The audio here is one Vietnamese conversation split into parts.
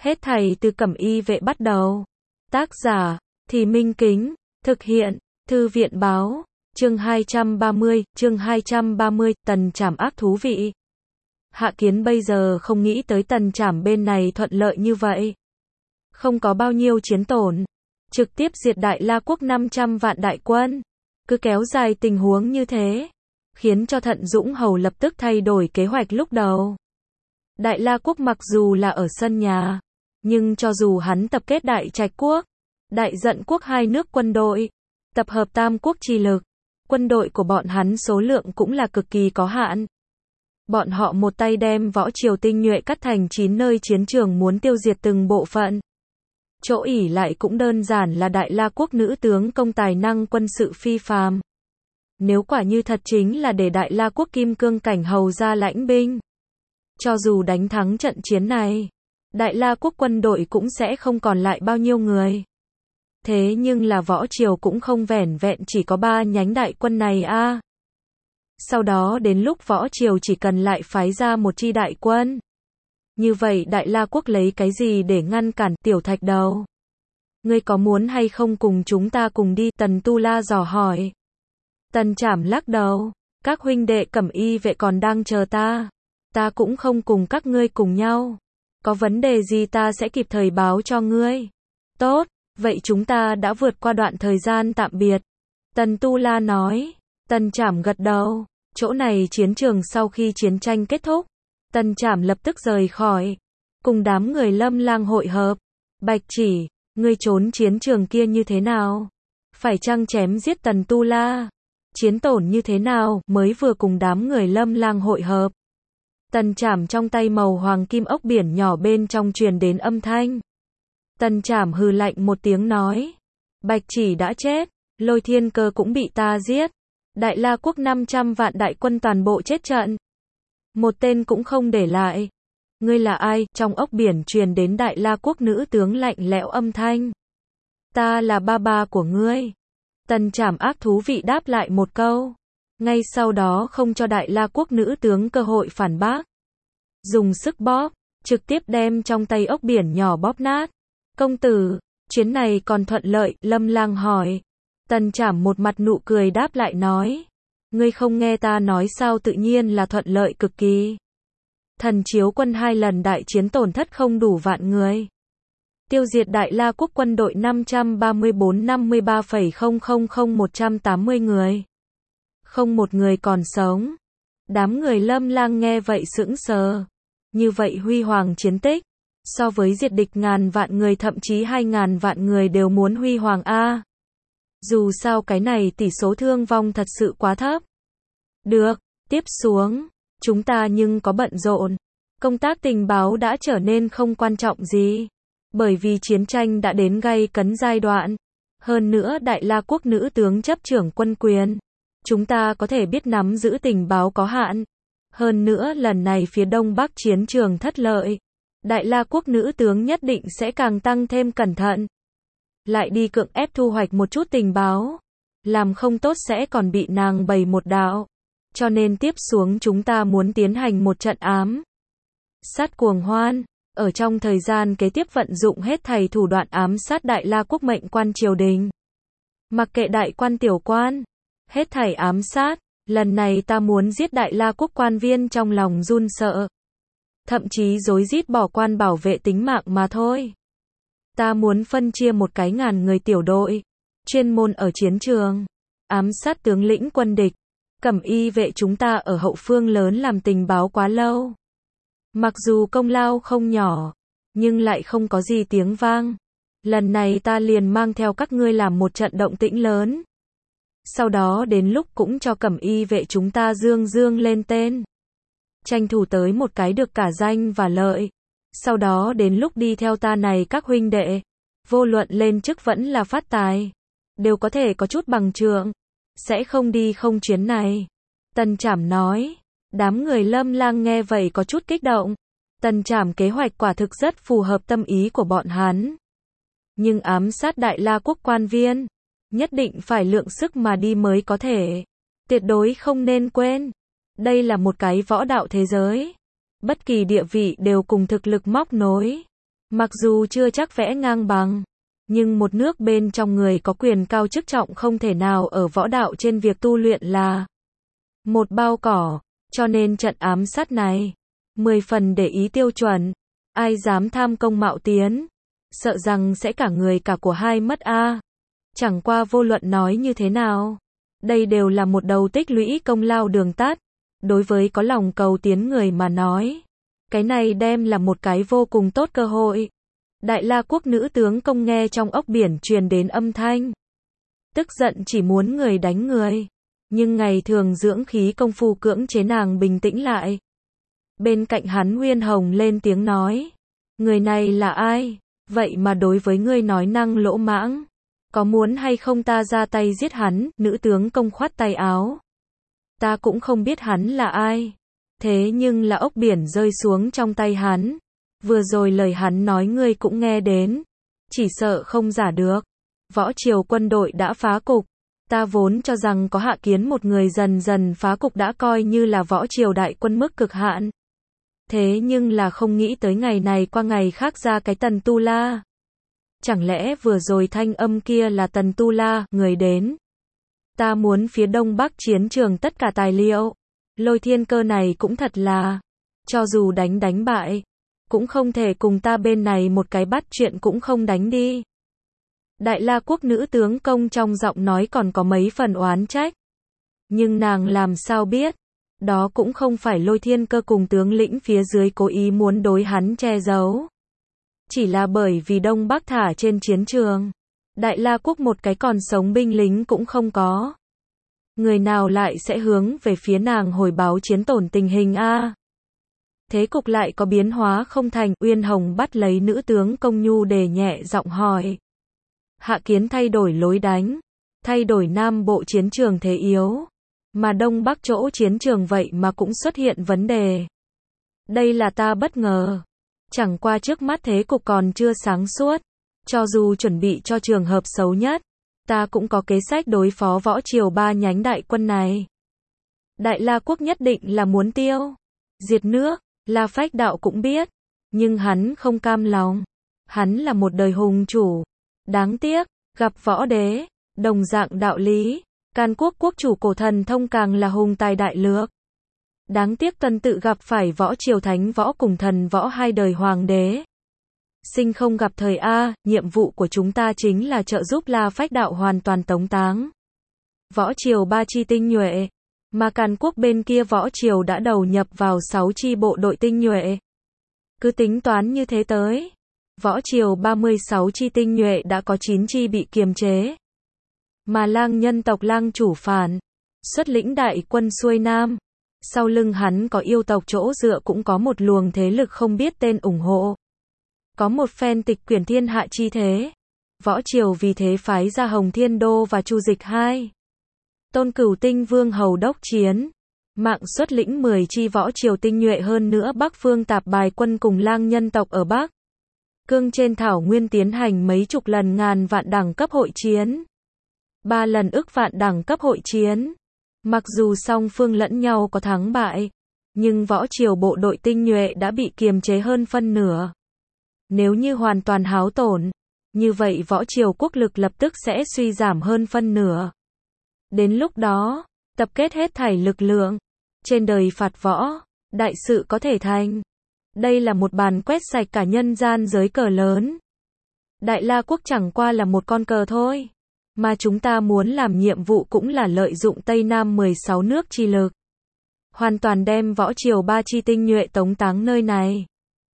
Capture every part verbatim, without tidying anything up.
Hết thảy từ Cẩm Y vệ bắt đầu. Tác giả, Thì Minh Kính, thực hiện, Thư viện Báo, chương hai trăm ba mươi, chương hai trăm ba mươi, Tần Trảm ác thú vị. Hạ Kiến bây giờ không nghĩ tới Tần Trảm bên này thuận lợi như vậy. Không có bao nhiêu chiến tổn. Trực tiếp diệt Đại La Quốc năm trăm vạn đại quân. Cứ kéo dài tình huống như thế. Khiến cho Thận Dũng Hầu lập tức thay đổi kế hoạch lúc đầu. Đại La Quốc mặc dù là ở sân nhà. Nhưng cho dù hắn tập kết Đại Trạch Quốc, Đại Dận Quốc hai nước quân đội, tập hợp tam quốc chi lực, quân đội của bọn hắn số lượng cũng là cực kỳ có hạn. Bọn họ một tay đem võ triều tinh nhuệ cắt thành chín nơi chiến trường muốn tiêu diệt từng bộ phận. Chỗ ỉ lại cũng đơn giản là Đại La Quốc nữ tướng công tài năng quân sự phi phàm. Nếu quả như thật chính là để Đại La Quốc kim cương cảnh hầu ra lãnh binh, cho dù đánh thắng trận chiến này, Đại La Quốc quân đội cũng sẽ không còn lại bao nhiêu người. Thế nhưng là võ triều cũng không vẻn vẹn chỉ có ba nhánh đại quân này a. À. Sau đó đến lúc võ triều chỉ cần lại phái ra một chi đại quân. Như vậy Đại La Quốc lấy cái gì để ngăn cản Tiểu Thạch Đầu? Ngươi có muốn hay không cùng chúng ta cùng đi? Tần Tu La dò hỏi. Tần Trảm lắc đầu. Các huynh đệ Cẩm Y vệ còn đang chờ ta. Ta cũng không cùng các ngươi cùng nhau. Có vấn đề gì ta sẽ kịp thời báo cho ngươi. Tốt, vậy chúng ta đã vượt qua đoạn thời gian tạm biệt. Tần Tu La nói. Tần Trảm gật đầu. Chỗ này chiến trường sau khi chiến tranh kết thúc. Tần Trảm lập tức rời khỏi. Cùng đám người Lâm Lang hội hợp. Bạch Chỉ, ngươi trốn chiến trường kia như thế nào? Phải chăng chém giết Tần Tu La? Chiến tổn như thế nào? Mới vừa cùng đám người Lâm Lang hội hợp. Tần Trảm trong tay màu hoàng kim ốc biển nhỏ bên trong truyền đến âm thanh. Tần Trảm hừ lạnh một tiếng nói. Bạch Chỉ đã chết, Lôi Thiên Cơ cũng bị ta giết. Đại La Quốc năm trăm vạn đại quân toàn bộ chết trận. Một tên cũng không để lại. Ngươi là ai? Trong ốc biển truyền đến Đại La Quốc nữ tướng lạnh lẽo âm thanh. Ta là ba ba của ngươi. Tần Trảm ác thú vị đáp lại một câu. Ngay sau đó không cho Đại La Quốc nữ tướng cơ hội phản bác. Dùng sức bóp, trực tiếp đem trong tay ốc biển nhỏ bóp nát. Công tử, chuyến này còn thuận lợi? Lâm Lang hỏi. Tần Trảm một mặt nụ cười đáp lại nói. Ngươi không nghe ta nói sao? Tự nhiên là thuận lợi cực kỳ. Thần Chiếu quân hai lần đại chiến tổn thất không đủ vạn người. Tiêu diệt Đại La Quốc quân đội năm trăm ba mươi bốn năm mươi ba phẩy không không không một trăm tám mươi người. Không một người còn sống. Đám người Lâm Lang nghe vậy sững sờ. Như vậy huy hoàng chiến tích. So với diệt địch ngàn vạn người thậm chí hai ngàn vạn người đều muốn huy hoàng a. Dù sao cái này tỷ số thương vong thật sự quá thấp. Được, tiếp xuống, chúng ta nhưng có bận rộn. Công tác tình báo đã trở nên không quan trọng gì. Bởi vì chiến tranh đã đến gay cấn giai đoạn. Hơn nữa Đại La Quốc nữ tướng chấp trưởng quân quyền. Chúng ta có thể biết nắm giữ tình báo có hạn. Hơn nữa lần này phía Đông Bắc chiến trường thất lợi. Đại La Quốc nữ tướng nhất định sẽ càng tăng thêm cẩn thận. Lại đi cưỡng ép thu hoạch một chút tình báo. Làm không tốt sẽ còn bị nàng bày một đạo. Cho nên tiếp xuống chúng ta muốn tiến hành một trận ám sát cuồng hoan. Ở trong thời gian kế tiếp vận dụng hết thảy thủ đoạn ám sát Đại La Quốc mệnh quan triều đình. Mặc kệ đại quan tiểu quan. Hết thảy ám sát. Lần này ta muốn giết Đại La Quốc quan viên trong lòng run sợ. Thậm chí rối rít bỏ quan bảo vệ tính mạng mà thôi. Ta muốn phân chia một cái ngàn người tiểu đội. Chuyên môn ở chiến trường. Ám sát tướng lĩnh quân địch. Cẩm Y vệ chúng ta ở hậu phương lớn làm tình báo quá lâu. Mặc dù công lao không nhỏ. Nhưng lại không có gì tiếng vang. Lần này ta liền mang theo các ngươi làm một trận động tĩnh lớn. Sau đó đến lúc cũng cho Cẩm Y vệ chúng ta dương dương lên tên. Tranh thủ tới một cái được cả danh và lợi. Sau đó đến lúc đi theo ta này các huynh đệ. Vô luận lên chức vẫn là phát tài. Đều có thể có chút bằng trượng. Sẽ không đi không chuyến này. Tần Trảm nói. Đám người Lâm Lang nghe vậy có chút kích động. Tần Trảm kế hoạch quả thực rất phù hợp tâm ý của bọn hắn. Nhưng ám sát Đại La Quốc quan viên. Nhất định phải lượng sức mà đi mới có thể. Tuyệt đối không nên quên. Đây là một cái võ đạo thế giới. Bất kỳ địa vị đều cùng thực lực móc nối. Mặc dù chưa chắc vẽ ngang bằng, nhưng một nước bên trong người có quyền cao chức trọng không thể nào ở võ đạo trên việc tu luyện là một bao cỏ, cho nên trận ám sát này, mười phần để ý tiêu chuẩn, ai dám tham công mạo tiến, sợ rằng sẽ cả người cả của hai mất a. Chẳng qua vô luận nói như thế nào, đây đều là một đầu tích lũy công lao đường tắt, đối với có lòng cầu tiến người mà nói, cái này đem là một cái vô cùng tốt cơ hội. Đại La quốc nữ tướng công nghe trong ốc biển truyền đến âm thanh, tức giận chỉ muốn người đánh người, nhưng ngày thường dưỡng khí công phu cưỡng chế nàng bình tĩnh lại. Bên cạnh hắn Uyên Hồng lên tiếng nói, người này là ai, vậy mà đối với ngươi nói năng lỗ mãng, có muốn hay không ta ra tay giết hắn? Nữ tướng công khoát tay áo, ta cũng không biết hắn là ai, thế nhưng là ốc biển rơi xuống trong tay hắn, vừa rồi lời hắn nói ngươi cũng nghe đến, chỉ sợ không giả được. Võ triều quân đội đã phá cục, ta vốn cho rằng có Hạ Kiến một người dần dần phá cục đã coi như là võ triều đại quân mức cực hạn. Thế nhưng là không nghĩ tới ngày này qua ngày khác ra cái Tần Tu La. Chẳng lẽ vừa rồi thanh âm kia là Tần Tu La, người đến. Ta muốn phía đông bắc chiến trường tất cả tài liệu. Lôi Thiên Cơ này cũng thật là, cho dù đánh đánh bại, cũng không thể cùng ta bên này một cái bắt chuyện cũng không đánh đi. Đại La quốc nữ tướng công trong giọng nói còn có mấy phần oán trách. Nhưng nàng làm sao biết, đó cũng không phải Lôi Thiên Cơ cùng tướng lĩnh phía dưới cố ý muốn đối hắn che giấu. Chỉ là bởi vì Đông Bắc thả trên chiến trường, Đại La quốc một cái còn sống binh lính cũng không có. Người nào lại sẽ hướng về phía nàng hồi báo chiến tổn tình hình a? Thế cục lại có biến hóa không thành? Uyên Hồng bắt lấy nữ tướng công nhu để nhẹ giọng hỏi. Hạ Kiến thay đổi lối đánh, thay đổi Nam Bộ chiến trường thế yếu, mà Đông Bắc chỗ chiến trường vậy mà cũng xuất hiện vấn đề. Đây là ta bất ngờ. Chẳng qua trước mắt thế cục còn chưa sáng suốt, cho dù chuẩn bị cho trường hợp xấu nhất, ta cũng có kế sách đối phó võ triều ba nhánh đại quân này. Đại La quốc nhất định là muốn tiêu diệt nước, La Phách Đạo cũng biết, nhưng hắn không cam lòng. Hắn là một đời hùng chủ, đáng tiếc, gặp võ đế, đồng dạng đạo lý, Can quốc quốc chủ cổ thần thông càng là hùng tài đại lược. Đáng tiếc tuần tự gặp phải võ triều thánh võ cùng thần võ hai đời hoàng đế. Sinh không gặp thời A, nhiệm vụ của chúng ta chính là trợ giúp La Phách Đạo hoàn toàn tống táng võ triều ba chi tinh nhuệ, mà Càn quốc bên kia võ triều đã đầu nhập vào sáu chi bộ đội tinh nhuệ. Cứ tính toán như thế tới, võ triều ba mươi sáu chi tinh nhuệ đã có chín chi bị kiềm chế. Mà Lang nhân tộc Lang chủ phản, xuất lĩnh đại quân xuôi nam, sau lưng hắn có yêu tộc chỗ dựa cũng có một luồng thế lực không biết tên ủng hộ. Có một phen tịch quyển thiên hạ chi thế. Võ triều vì thế phái ra Hồng Thiên Đô và Chu Dịch hai. Tôn Cửu Tinh Vương hầu đốc chiến. Mạng xuất lĩnh mười chi võ triều tinh nhuệ hơn nữa Bắc phương tạp bài quân cùng Lang nhân tộc ở Bắc Cương trên thảo nguyên tiến hành mấy chục lần ngàn vạn đẳng cấp hội chiến. Ba lần ức vạn đẳng cấp hội chiến. Mặc dù song phương lẫn nhau có thắng bại, nhưng võ triều bộ đội tinh nhuệ đã bị kiềm chế hơn phân nửa. Nếu như hoàn toàn hao tổn, như vậy võ triều quốc lực lập tức sẽ suy giảm hơn phân nửa. Đến lúc đó, tập kết hết thảy lực lượng, trên đời phạt võ, đại sự có thể thành. Đây là một bàn quét sạch cả nhân gian giới cờ lớn. Đại La quốc chẳng qua là một con cờ thôi. Mà chúng ta muốn làm nhiệm vụ cũng là lợi dụng Tây Nam mười sáu nước chi lực. Hoàn toàn đem võ triều ba chi tinh nhuệ tống táng nơi này.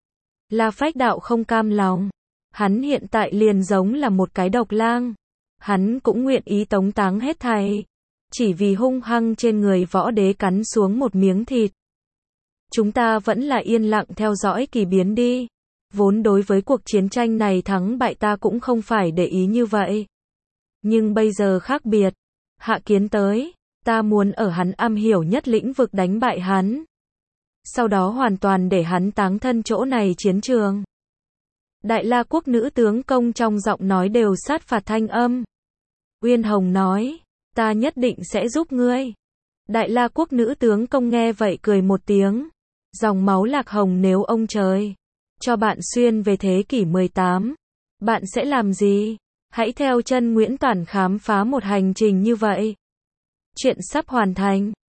La Phách Đạo không cam lòng. Hắn hiện tại liền giống là một cái độc lang. Hắn cũng nguyện ý tống táng hết thảy. Chỉ vì hung hăng trên người võ đế cắn xuống một miếng thịt. Chúng ta vẫn là yên lặng theo dõi kỳ biến đi. Vốn đối với cuộc chiến tranh này thắng bại ta cũng không phải để ý như vậy. Nhưng bây giờ khác biệt. Hạ Kiến tới, ta muốn ở hắn am hiểu nhất lĩnh vực đánh bại hắn. Sau đó hoàn toàn để hắn táng thân chỗ này chiến trường. Đại La quốc nữ tướng công trong giọng nói đều sát phạt thanh âm. Uyên Hồng nói, ta nhất định sẽ giúp ngươi. Đại La quốc nữ tướng công nghe vậy cười một tiếng. Dòng máu Lạc Hồng nếu ông trời cho bạn xuyên về thế kỷ mười tám. Bạn sẽ làm gì? Hãy theo chân Nguyễn Toản khám phá một hành trình như vậy. Chuyện sắp hoàn thành.